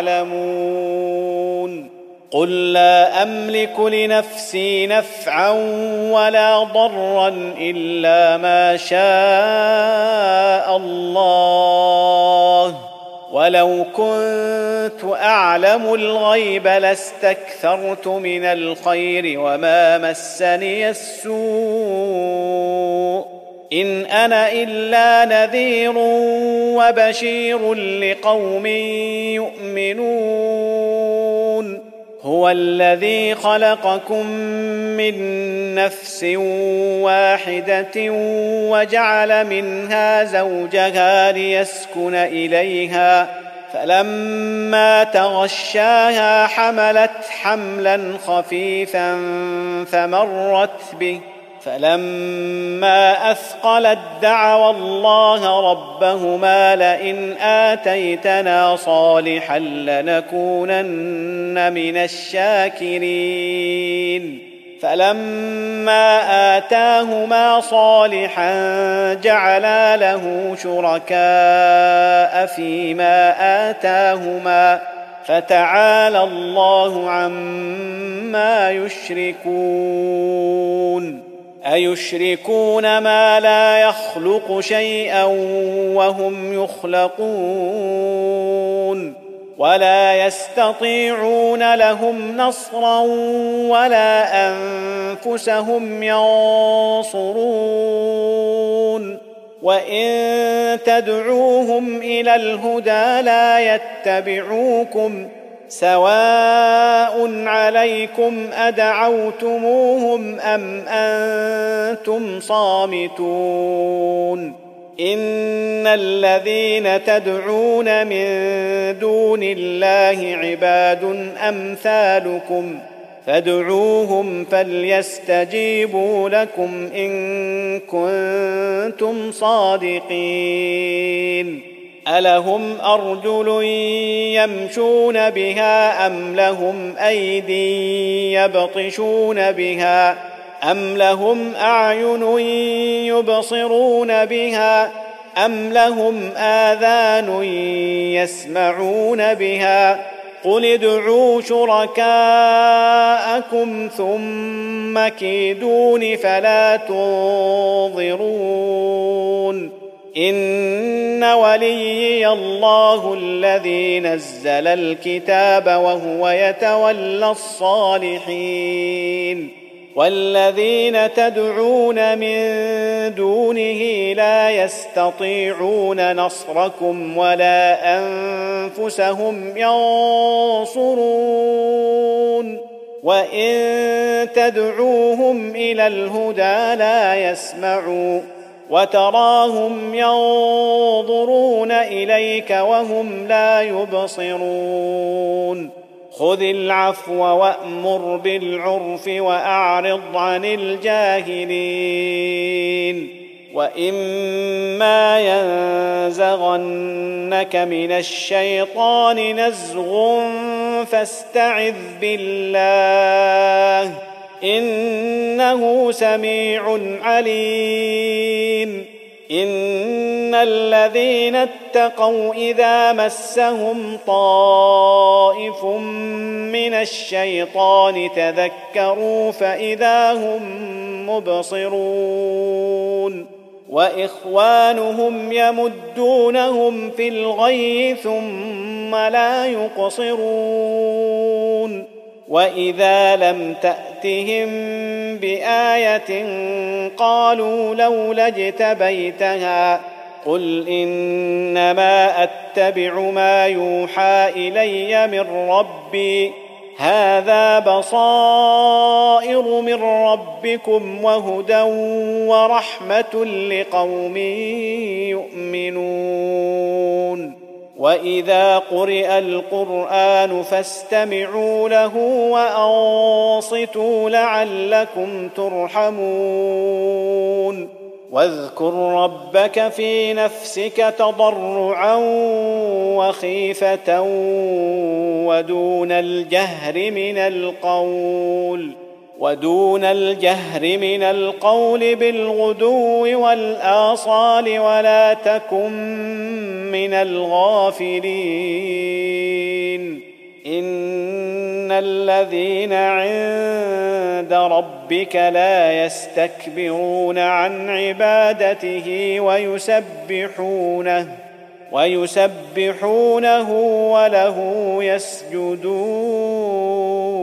يعلمون قل لا أملك لنفسي نفعا ولا ضرا إلا ما شاء الله ولو كنت أعلم الغيب لاستكثرت من الخير وما مسني السوء إن أنا إلا نذير وبشير لقوم يؤمنون هو الذي خلقكم من نفس واحدة وجعل منها زوجها ليسكن إليها فلما تغشاها حملت حملا خفيفا فمرت به فلما أثقلت دعوا الله ربهما لئن آتيتنا صالحا لنكونن من الشاكرين فلما آتاهما صالحا جعلا له شركاء فيما آتاهما فتعالى الله عما يشركون أيشركون ما لا يخلق شيئا وهم يخلقون ولا يستطيعون لهم نصرا ولا أنفسهم ينصرون وإن تدعوهم إلى الهدى لا يتبعوكم سواء عليكم أدعوتموهم أم أنتم صامتون إن الذين تدعون من دون الله عباد أمثالكم فادعوهم فليستجيبوا لكم إن كنتم صادقين ألهم أرجل يمشون بها أم لهم أيدي يبطشون بها أم لهم أعين يبصرون بها أم لهم آذان يسمعون بها قل ادعوا شركاءكم ثم كيدون فلا تنظرون إن وليي الله الذي نزل الكتاب وهو يتولى الصالحين والذين تدعون من دونه لا يستطيعون نصركم ولا أنفسهم ينصرون وإن تدعوهم إلى الهدى لا يسمعوا وتراهم ينظرون إليك وهم لا يبصرون خذ العفو وأمر بالعرف وأعرض عن الجاهلين وإما ينزغنك من الشيطان نزغ فاستعذ بالله إنه سميع عليم إن الذين اتقوا إذا مسهم طائف من الشيطان تذكروا فإذا هم مبصرون وإخوانهم يمدونهم في الغي ثم لا يقصرون وإذا لم تأتهم بآية قالوا لولا اجتبيتها قل إنما أتبع ما يوحى إلي من ربي هذا بصائر من ربكم وهدى ورحمة لقوم يؤمنون وإذا قرئ القرآن فاستمعوا له وأنصتوا لعلكم ترحمون واذكر ربك في نفسك تضرعا وخيفة ودون الجهر من القول ودون الجهر من القول بالغدو والآصال ولا تكن من الغافلين إن الذين عند ربك لا يستكبرون عن عبادته ويسبحونه ويسبحونه وله يسجدون